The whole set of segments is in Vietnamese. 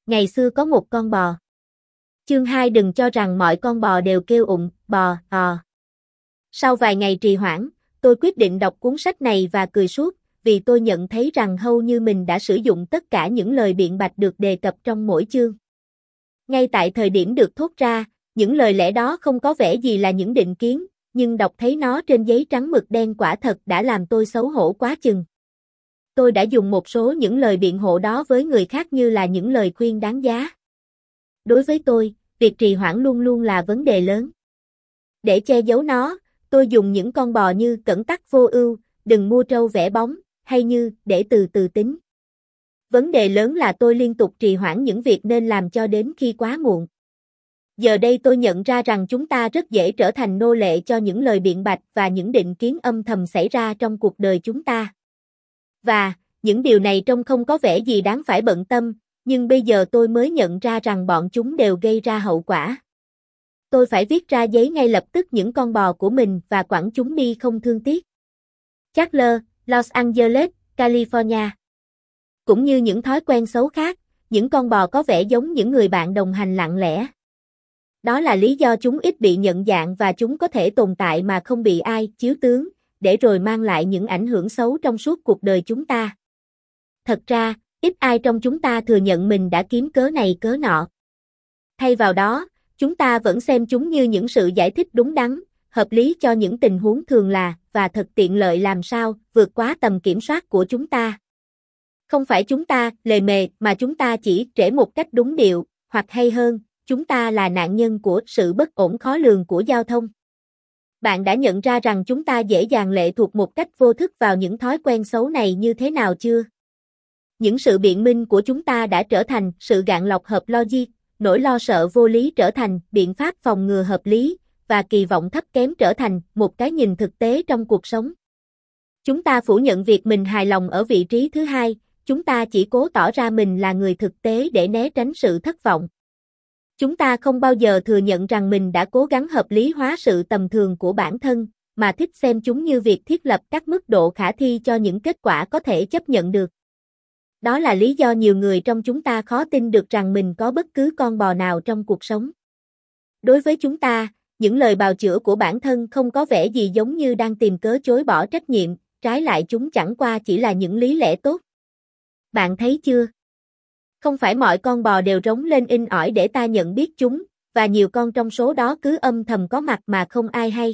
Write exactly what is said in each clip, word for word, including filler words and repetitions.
Ngày xưa có một con bò. Chương hai đừng cho rằng mọi con bò đều kêu ụng, bò, ò. Sau vài ngày trì hoãn, tôi quyết định đọc cuốn sách này và cười suốt, vì tôi nhận thấy rằng hầu như mình đã sử dụng tất cả những lời biện bạch được đề cập trong mỗi chương. Ngay tại thời điểm được thốt ra, những lời lẽ đó không có vẻ gì là những định kiến, nhưng đọc thấy nó trên giấy trắng mực đen quả thật đã làm tôi xấu hổ quá chừng. Tôi đã dùng một số những lời biện hộ đó với người khác như là những lời khuyên đáng giá. Đối với tôi, việc trì hoãn luôn luôn là vấn đề lớn. Để che giấu nó, tôi dùng những con bò như cẩn tắc vô ưu, đừng mua trâu vẽ bóng, hay như để từ từ tính. Vấn đề lớn là tôi liên tục trì hoãn những việc nên làm cho đến khi quá muộn. Giờ đây tôi nhận ra rằng chúng ta rất dễ trở thành nô lệ cho những lời biện bạch và những định kiến âm thầm xảy ra trong cuộc đời chúng ta. Và, những điều này trông không có vẻ gì đáng phải bận tâm, nhưng bây giờ tôi mới nhận ra rằng bọn chúng đều gây ra hậu quả. Tôi phải viết ra giấy ngay lập tức những con bò của mình và quẳng chúng đi không thương tiếc. Chandler, Los Angeles, California. Cũng như những thói quen xấu khác, những con bò có vẻ giống những người bạn đồng hành lặng lẽ. Đó là lý do chúng ít bị nhận dạng và chúng có thể tồn tại mà không bị ai chiếu tướng, để rồi mang lại những ảnh hưởng xấu trong suốt cuộc đời chúng ta. Thật ra, ít ai trong chúng ta thừa nhận mình đã kiếm cớ này cớ nọ. Thay vào đó, chúng ta vẫn xem chúng như những sự giải thích đúng đắn, hợp lý cho những tình huống thường là, và thật tiện lợi làm sao, vượt quá tầm kiểm soát của chúng ta. Không phải chúng ta lề mề mà chúng ta chỉ trễ một cách đúng điệu, hoặc hay hơn, chúng ta là nạn nhân của sự bất ổn khó lường của giao thông. Bạn đã nhận ra rằng chúng ta dễ dàng lệ thuộc một cách vô thức vào những thói quen xấu này như thế nào chưa? Những sự biện minh của chúng ta đã trở thành sự gạn lọc hợp logic, nỗi lo sợ vô lý trở thành biện pháp phòng ngừa hợp lý, và kỳ vọng thấp kém trở thành một cái nhìn thực tế trong cuộc sống. Chúng ta phủ nhận việc mình hài lòng ở vị trí thứ hai, chúng ta chỉ cố tỏ ra mình là người thực tế để né tránh sự thất vọng. Chúng ta không bao giờ thừa nhận rằng mình đã cố gắng hợp lý hóa sự tầm thường của bản thân, mà thích xem chúng như việc thiết lập các mức độ khả thi cho những kết quả có thể chấp nhận được. Đó là lý do nhiều người trong chúng ta khó tin được rằng mình có bất cứ con bò nào trong cuộc sống. Đối với chúng ta, những lời bào chữa của bản thân không có vẻ gì giống như đang tìm cớ chối bỏ trách nhiệm, trái lại chúng chẳng qua chỉ là những lý lẽ tốt. Bạn thấy chưa? Không phải mọi con bò đều rống lên inh ỏi để ta nhận biết chúng, và nhiều con trong số đó cứ âm thầm có mặt mà không ai hay.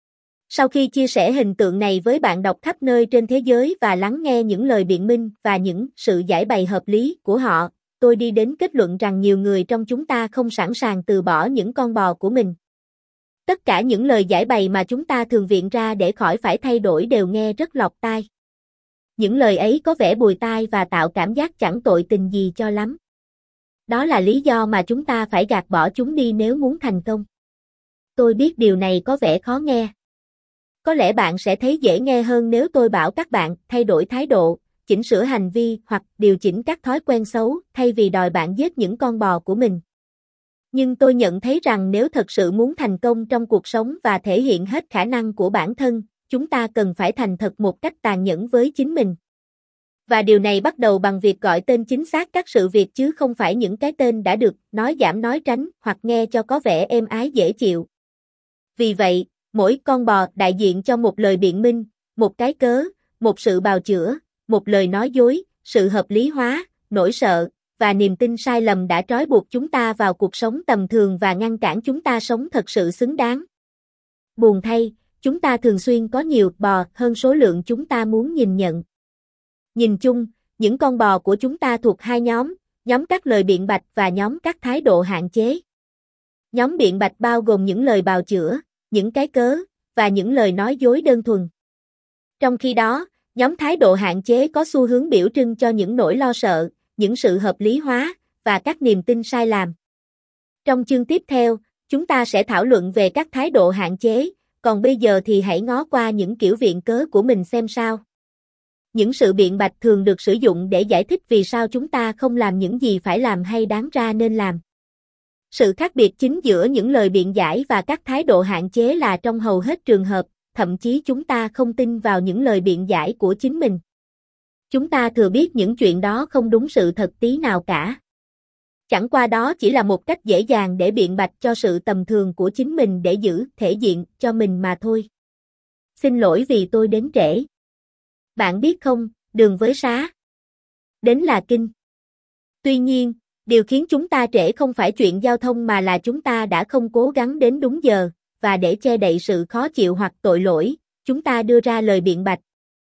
Sau khi chia sẻ hình tượng này với bạn đọc khắp nơi trên thế giới và lắng nghe những lời biện minh và những sự giải bày hợp lý của họ, tôi đi đến kết luận rằng nhiều người trong chúng ta không sẵn sàng từ bỏ những con bò của mình. Tất cả những lời giải bày mà chúng ta thường viện ra để khỏi phải thay đổi đều nghe rất lọt tai. Những lời ấy có vẻ bùi tai và tạo cảm giác chẳng tội tình gì cho lắm. Đó là lý do mà chúng ta phải gạt bỏ chúng đi nếu muốn thành công. Tôi biết điều này có vẻ khó nghe. Có lẽ bạn sẽ thấy dễ nghe hơn nếu tôi bảo các bạn thay đổi thái độ, chỉnh sửa hành vi hoặc điều chỉnh các thói quen xấu thay vì đòi bạn giết những con bò của mình. Nhưng tôi nhận thấy rằng nếu thật sự muốn thành công trong cuộc sống và thể hiện hết khả năng của bản thân, chúng ta cần phải thành thật một cách tàn nhẫn với chính mình. Và điều này bắt đầu bằng việc gọi tên chính xác các sự việc chứ không phải những cái tên đã được nói giảm nói tránh hoặc nghe cho có vẻ êm ái dễ chịu. Vì vậy, mỗi con bò đại diện cho một lời biện minh, một cái cớ, một sự bào chữa, một lời nói dối, sự hợp lý hóa, nỗi sợ, và niềm tin sai lầm đã trói buộc chúng ta vào cuộc sống tầm thường và ngăn cản chúng ta sống thật sự xứng đáng. Buồn thay, chúng ta thường xuyên có nhiều bò hơn số lượng chúng ta muốn nhìn nhận. Nhìn chung, những con bò của chúng ta thuộc hai nhóm, nhóm các lời biện bạch và nhóm các thái độ hạn chế. Nhóm biện bạch bao gồm những lời bào chữa, những cái cớ, và những lời nói dối đơn thuần. Trong khi đó, nhóm thái độ hạn chế có xu hướng biểu trưng cho những nỗi lo sợ, những sự hợp lý hóa, và các niềm tin sai lầm. Trong chương tiếp theo, chúng ta sẽ thảo luận về các thái độ hạn chế, còn bây giờ thì hãy ngó qua những kiểu viện cớ của mình xem sao. Những sự biện bạch thường được sử dụng để giải thích vì sao chúng ta không làm những gì phải làm hay đáng ra nên làm. Sự khác biệt chính giữa những lời biện giải và các thái độ hạn chế là trong hầu hết trường hợp, thậm chí chúng ta không tin vào những lời biện giải của chính mình. Chúng ta thừa biết những chuyện đó không đúng sự thật tí nào cả. Chẳng qua đó chỉ là một cách dễ dàng để biện bạch cho sự tầm thường của chính mình để giữ thể diện cho mình mà thôi. Xin lỗi vì tôi đến trễ. Bạn biết không, đường với xá đến là kinh. Tuy nhiên, điều khiến chúng ta trễ không phải chuyện giao thông mà là chúng ta đã không cố gắng đến đúng giờ, và để che đậy sự khó chịu hoặc tội lỗi, chúng ta đưa ra lời biện bạch.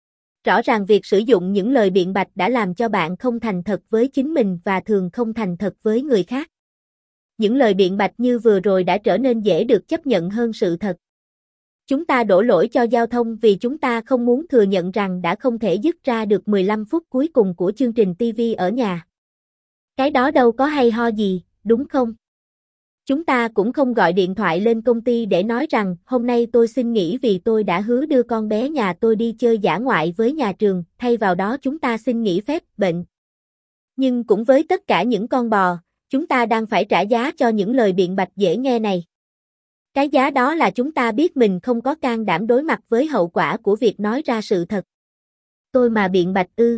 Rõ ràng việc sử dụng những lời biện bạch đã làm cho bạn không thành thật với chính mình và thường không thành thật với người khác. Những lời biện bạch như vừa rồi đã trở nên dễ được chấp nhận hơn sự thật. Chúng ta đổ lỗi cho giao thông vì chúng ta không muốn thừa nhận rằng đã không thể dứt ra được mười lăm phút cuối cùng của chương trình ti vi ở nhà. Cái đó đâu có hay ho gì, đúng không? Chúng ta cũng không gọi điện thoại lên công ty để nói rằng hôm nay tôi xin nghỉ vì tôi đã hứa đưa con bé nhà tôi đi chơi dã ngoại với nhà trường, thay vào đó chúng ta xin nghỉ phép bệnh. Nhưng cũng với tất cả những con bò, chúng ta đang phải trả giá cho những lời biện bạch dễ nghe này. Cái giá đó là chúng ta biết mình không có can đảm đối mặt với hậu quả của việc nói ra sự thật. Tôi mà biện bạch ư?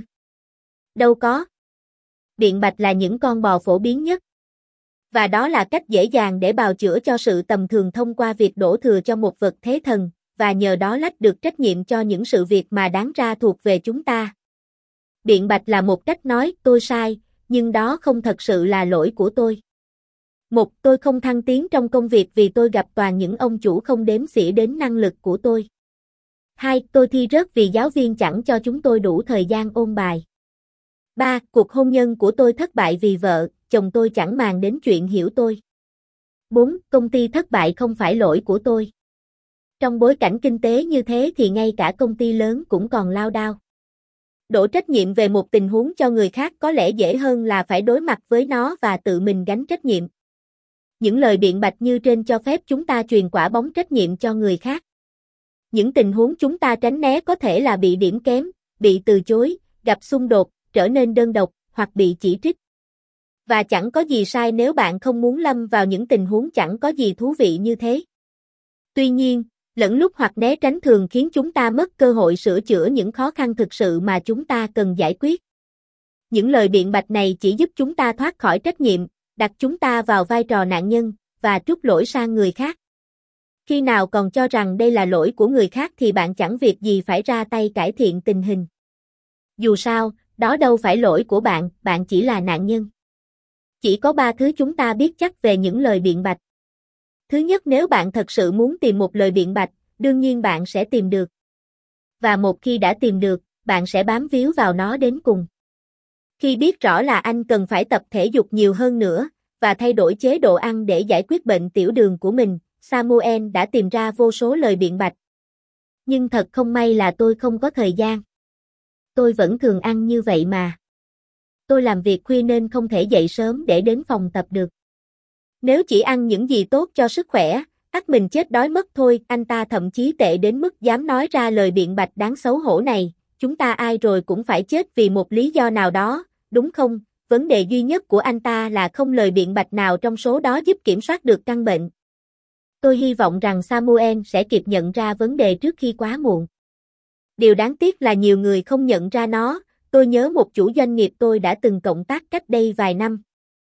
Đâu có. Biện bạch là những con bò phổ biến nhất. Và đó là cách dễ dàng để bào chữa cho sự tầm thường thông qua việc đổ thừa cho một vật thế thần, và nhờ đó lách được trách nhiệm cho những sự việc mà đáng ra thuộc về chúng ta. Biện bạch là một cách nói tôi sai, nhưng đó không thật sự là lỗi của tôi. Một, tôi không thăng tiến trong công việc vì tôi gặp toàn những ông chủ không đếm xỉa đến năng lực của tôi. Hai, tôi thi rớt vì giáo viên chẳng cho chúng tôi đủ thời gian ôn bài. Ba, cuộc hôn nhân của tôi thất bại vì vợ, chồng tôi chẳng màng đến chuyện hiểu tôi. Bốn, công ty thất bại không phải lỗi của tôi. Trong bối cảnh kinh tế như thế thì ngay cả công ty lớn cũng còn lao đao. Đổ trách nhiệm về một tình huống cho người khác có lẽ dễ hơn là phải đối mặt với nó và tự mình gánh trách nhiệm. Những lời biện bạch như trên cho phép chúng ta truyền quả bóng trách nhiệm cho người khác. Những tình huống chúng ta tránh né có thể là bị điểm kém, bị từ chối, gặp xung đột, trở nên đơn độc, hoặc bị chỉ trích. Và chẳng có gì sai nếu bạn không muốn lâm vào những tình huống chẳng có gì thú vị như thế. Tuy nhiên, lẫn lúc hoặc né tránh thường khiến chúng ta mất cơ hội sửa chữa những khó khăn thực sự mà chúng ta cần giải quyết. Những lời biện bạch này chỉ giúp chúng ta thoát khỏi trách nhiệm, đặt chúng ta vào vai trò nạn nhân, và trút lỗi sang người khác. Khi nào còn cho rằng đây là lỗi của người khác thì bạn chẳng việc gì phải ra tay cải thiện tình hình. Dù sao, đó đâu phải lỗi của bạn, bạn chỉ là nạn nhân. Chỉ có ba thứ chúng ta biết chắc về những lời biện bạch. Thứ nhất, nếu bạn thật sự muốn tìm một lời biện bạch, đương nhiên bạn sẽ tìm được. Và một khi đã tìm được, bạn sẽ bám víu vào nó đến cùng. Khi biết rõ là anh cần phải tập thể dục nhiều hơn nữa, và thay đổi chế độ ăn để giải quyết bệnh tiểu đường của mình, Samuel đã tìm ra vô số lời biện bạch. Nhưng thật không may là tôi không có thời gian. Tôi vẫn thường ăn như vậy mà. Tôi làm việc khuya nên không thể dậy sớm để đến phòng tập được. Nếu chỉ ăn những gì tốt cho sức khỏe, ắt mình chết đói mất thôi. Anh ta thậm chí tệ đến mức dám nói ra lời biện bạch đáng xấu hổ này. Chúng ta ai rồi cũng phải chết vì một lý do nào đó, đúng không? Vấn đề duy nhất của anh ta là không lời biện bạch nào trong số đó giúp kiểm soát được căn bệnh. Tôi hy vọng rằng Samuel sẽ kịp nhận ra vấn đề trước khi quá muộn. Điều đáng tiếc là nhiều người không nhận ra nó. Tôi nhớ một chủ doanh nghiệp tôi đã từng cộng tác cách đây vài năm.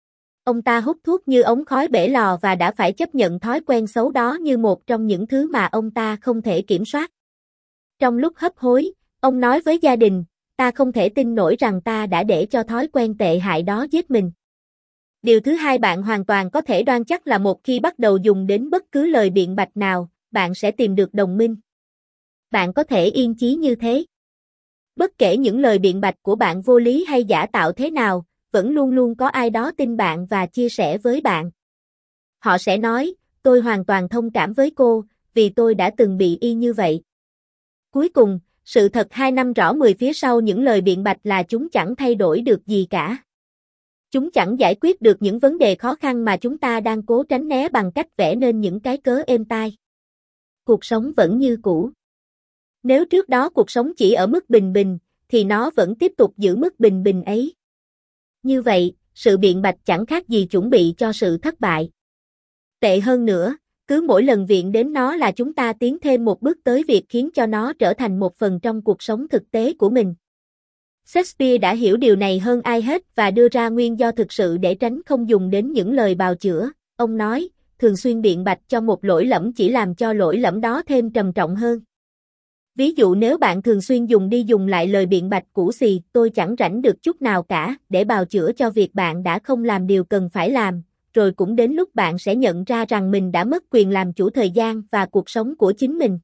Ông ta hút thuốc như ống khói bể lò và đã phải chấp nhận thói quen xấu đó như một trong những thứ mà ông ta không thể kiểm soát. Trong lúc hấp hối, ông nói với gia đình, ta không thể tin nổi rằng ta đã để cho thói quen tệ hại đó giết mình. Điều thứ hai bạn hoàn toàn có thể đoan chắc là một khi bắt đầu dùng đến bất cứ lời biện bạch nào, bạn sẽ tìm được đồng minh. Bạn có thể yên chí như thế. Bất kể những lời biện bạch của bạn vô lý hay giả tạo thế nào, vẫn luôn luôn có ai đó tin bạn và chia sẻ với bạn. Họ sẽ nói, tôi hoàn toàn thông cảm với cô, vì tôi đã từng bị y như vậy. Cuối cùng, sự thật hai năm rõ mười phía sau những lời biện bạch là chúng chẳng thay đổi được gì cả. Chúng chẳng giải quyết được những vấn đề khó khăn mà chúng ta đang cố tránh né bằng cách vẽ nên những cái cớ êm tai. Cuộc sống vẫn như cũ. Nếu trước đó cuộc sống chỉ ở mức bình bình, thì nó vẫn tiếp tục giữ mức bình bình ấy. Như vậy, sự biện bạch chẳng khác gì chuẩn bị cho sự thất bại. Tệ hơn nữa, cứ mỗi lần viện đến nó là chúng ta tiến thêm một bước tới việc khiến cho nó trở thành một phần trong cuộc sống thực tế của mình. Shakespeare đã hiểu điều này hơn ai hết và đưa ra nguyên do thực sự để tránh không dùng đến những lời bào chữa. Ông nói, thường xuyên biện bạch cho một lỗi lầm chỉ làm cho lỗi lầm đó thêm trầm trọng hơn. Ví dụ nếu bạn thường xuyên dùng đi dùng lại lời biện bạch cũ xì, tôi chẳng rảnh được chút nào cả, để bào chữa cho việc bạn đã không làm điều cần phải làm, rồi cũng đến lúc bạn sẽ nhận ra rằng mình đã mất quyền làm chủ thời gian và cuộc sống của chính mình.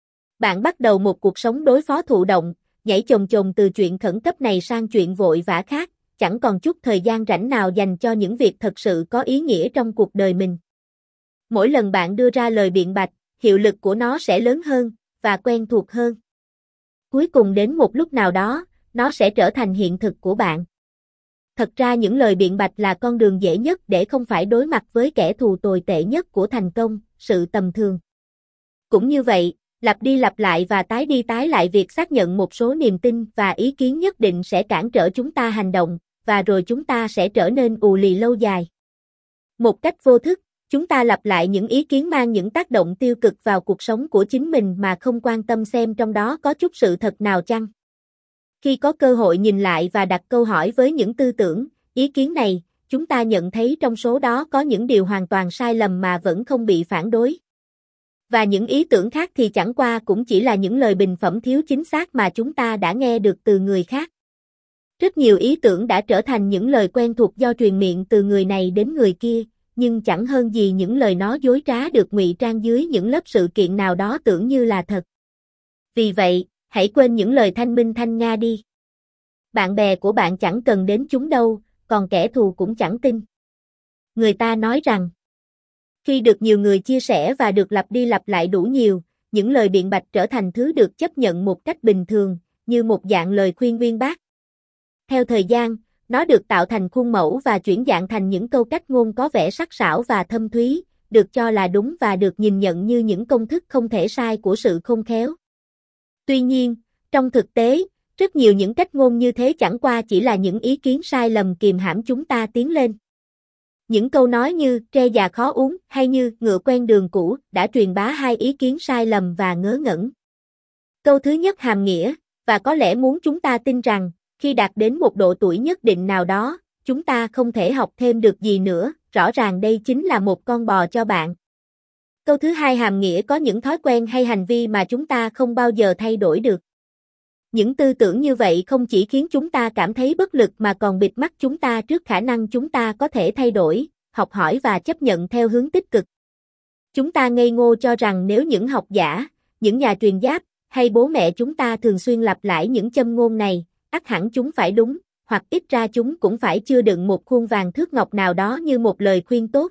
Bạn bắt đầu một cuộc sống đối phó thụ động, nhảy chồng chồng từ chuyện khẩn cấp này sang chuyện vội vã khác, chẳng còn chút thời gian rảnh nào dành cho những việc thật sự có ý nghĩa trong cuộc đời mình. Mỗi lần bạn đưa ra lời biện bạch, hiệu lực của nó sẽ lớn hơn, và quen thuộc hơn. Cuối cùng đến một lúc nào đó, nó sẽ trở thành hiện thực của bạn. Thật ra những lời biện bạch là con đường dễ nhất để không phải đối mặt với kẻ thù tồi tệ nhất của thành công, sự tầm thường. Cũng như vậy, lặp đi lặp lại và tái đi tái lại việc xác nhận một số niềm tin và ý kiến nhất định sẽ cản trở chúng ta hành động, và rồi chúng ta sẽ trở nên ù lì lâu dài. Một cách vô thức, chúng ta lặp lại những ý kiến mang những tác động tiêu cực vào cuộc sống của chính mình mà không quan tâm xem trong đó có chút sự thật nào chăng. Khi có cơ hội nhìn lại và đặt câu hỏi với những tư tưởng, ý kiến này, chúng ta nhận thấy trong số đó có những điều hoàn toàn sai lầm mà vẫn không bị phản đối. Và những ý tưởng khác thì chẳng qua cũng chỉ là những lời bình phẩm thiếu chính xác mà chúng ta đã nghe được từ người khác. Rất nhiều ý tưởng đã trở thành những lời quen thuộc do truyền miệng từ người này đến người kia, nhưng chẳng hơn gì những lời nói dối trá được ngụy trang dưới những lớp sự kiện nào đó tưởng như là thật. Vì vậy, hãy quên những lời thanh minh thanh nga đi. Bạn bè của bạn chẳng cần đến chúng đâu, còn kẻ thù cũng chẳng tin. Người ta nói rằng, khi được nhiều người chia sẻ và được lặp đi lặp lại đủ nhiều, những lời biện bạch trở thành thứ được chấp nhận một cách bình thường, như một dạng lời khuyên uyên bác. Theo thời gian, nó được tạo thành khuôn mẫu và chuyển dạng thành những câu cách ngôn có vẻ sắc sảo và thâm thúy, được cho là đúng và được nhìn nhận như những công thức không thể sai của sự khôn khéo. Tuy nhiên, trong thực tế, rất nhiều những cách ngôn như thế chẳng qua chỉ là những ý kiến sai lầm kìm hãm chúng ta tiến lên. Những câu nói như tre già khó uống hay như ngựa quen đường cũ đã truyền bá hai ý kiến sai lầm và ngớ ngẩn. Câu thứ nhất hàm nghĩa, và có lẽ muốn chúng ta tin rằng, khi đạt đến một độ tuổi nhất định nào đó, chúng ta không thể học thêm được gì nữa, rõ ràng đây chính là một con bò cho bạn. Câu thứ hai hàm nghĩa có những thói quen hay hành vi mà chúng ta không bao giờ thay đổi được. Những tư tưởng như vậy không chỉ khiến chúng ta cảm thấy bất lực mà còn bịt mắt chúng ta trước khả năng chúng ta có thể thay đổi, học hỏi và chấp nhận theo hướng tích cực. Chúng ta ngây ngô cho rằng nếu những học giả, những nhà truyền giáp, hay bố mẹ chúng ta thường xuyên lặp lại những châm ngôn này, ắt hẳn chúng phải đúng, hoặc ít ra chúng cũng phải chứa đựng một khuôn vàng thước ngọc nào đó như một lời khuyên tốt.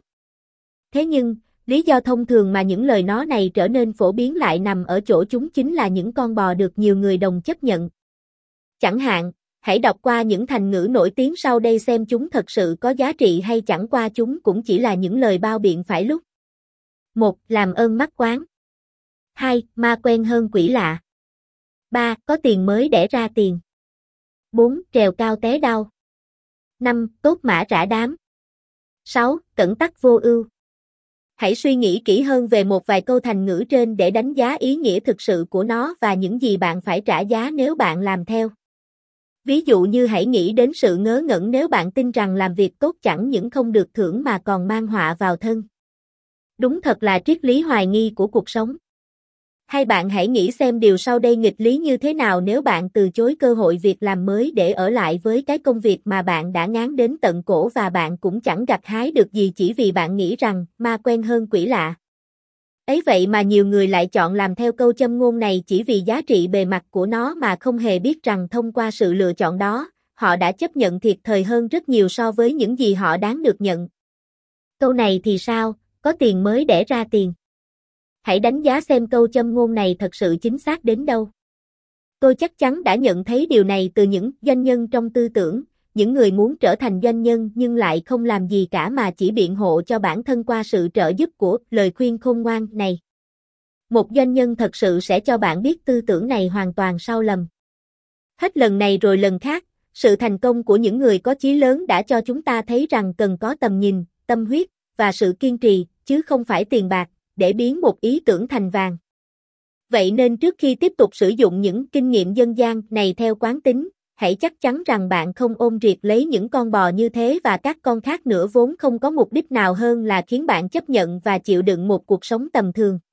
Thế nhưng, lý do thông thường mà những lời nói này trở nên phổ biến lại nằm ở chỗ chúng chính là những con bò được nhiều người đồng chấp nhận. Chẳng hạn, hãy đọc qua những thành ngữ nổi tiếng sau đây xem chúng thật sự có giá trị hay chẳng qua chúng cũng chỉ là những lời bao biện phải lúc. một. Làm ơn mắc quán. hai. Ma quen hơn quỷ lạ. ba. Có tiền mới đẻ ra tiền. bốn. Trèo cao té đau. năm. Tốt mã rã đám. sáu. Cẩn tắc vô ưu. Hãy suy nghĩ kỹ hơn về một vài câu thành ngữ trên để đánh giá ý nghĩa thực sự của nó và những gì bạn phải trả giá nếu bạn làm theo. Ví dụ như hãy nghĩ đến sự ngớ ngẩn nếu bạn tin rằng làm việc tốt chẳng những không được thưởng mà còn mang họa vào thân. Đúng thật là triết lý hoài nghi của cuộc sống. Hay bạn hãy nghĩ xem điều sau đây nghịch lý như thế nào nếu bạn từ chối cơ hội việc làm mới để ở lại với cái công việc mà bạn đã ngán đến tận cổ và bạn cũng chẳng gặt hái được gì chỉ vì bạn nghĩ rằng ma quen hơn quỷ lạ. Ấy vậy mà nhiều người lại chọn làm theo câu châm ngôn này chỉ vì giá trị bề mặt của nó mà không hề biết rằng thông qua sự lựa chọn đó, họ đã chấp nhận thiệt thòi hơn rất nhiều so với những gì họ đáng được nhận. Câu này thì sao, có tiền mới đẻ ra tiền. Hãy đánh giá xem câu châm ngôn này thật sự chính xác đến đâu. Tôi chắc chắn đã nhận thấy điều này từ những doanh nhân trong tư tưởng, những người muốn trở thành doanh nhân nhưng lại không làm gì cả mà chỉ biện hộ cho bản thân qua sự trợ giúp của lời khuyên khôn ngoan này. Một doanh nhân thật sự sẽ cho bạn biết tư tưởng này hoàn toàn sai lầm. Hết lần này rồi lần khác, sự thành công của những người có chí lớn đã cho chúng ta thấy rằng cần có tầm nhìn, tâm huyết và sự kiên trì, chứ không phải tiền bạc, để biến một ý tưởng thành vàng. Vậy nên trước khi tiếp tục sử dụng những kinh nghiệm dân gian này theo quán tính, hãy chắc chắn rằng bạn không ôm riệt lấy những con bò như thế và các con khác nữa vốn không có mục đích nào hơn là khiến bạn chấp nhận và chịu đựng một cuộc sống tầm thường.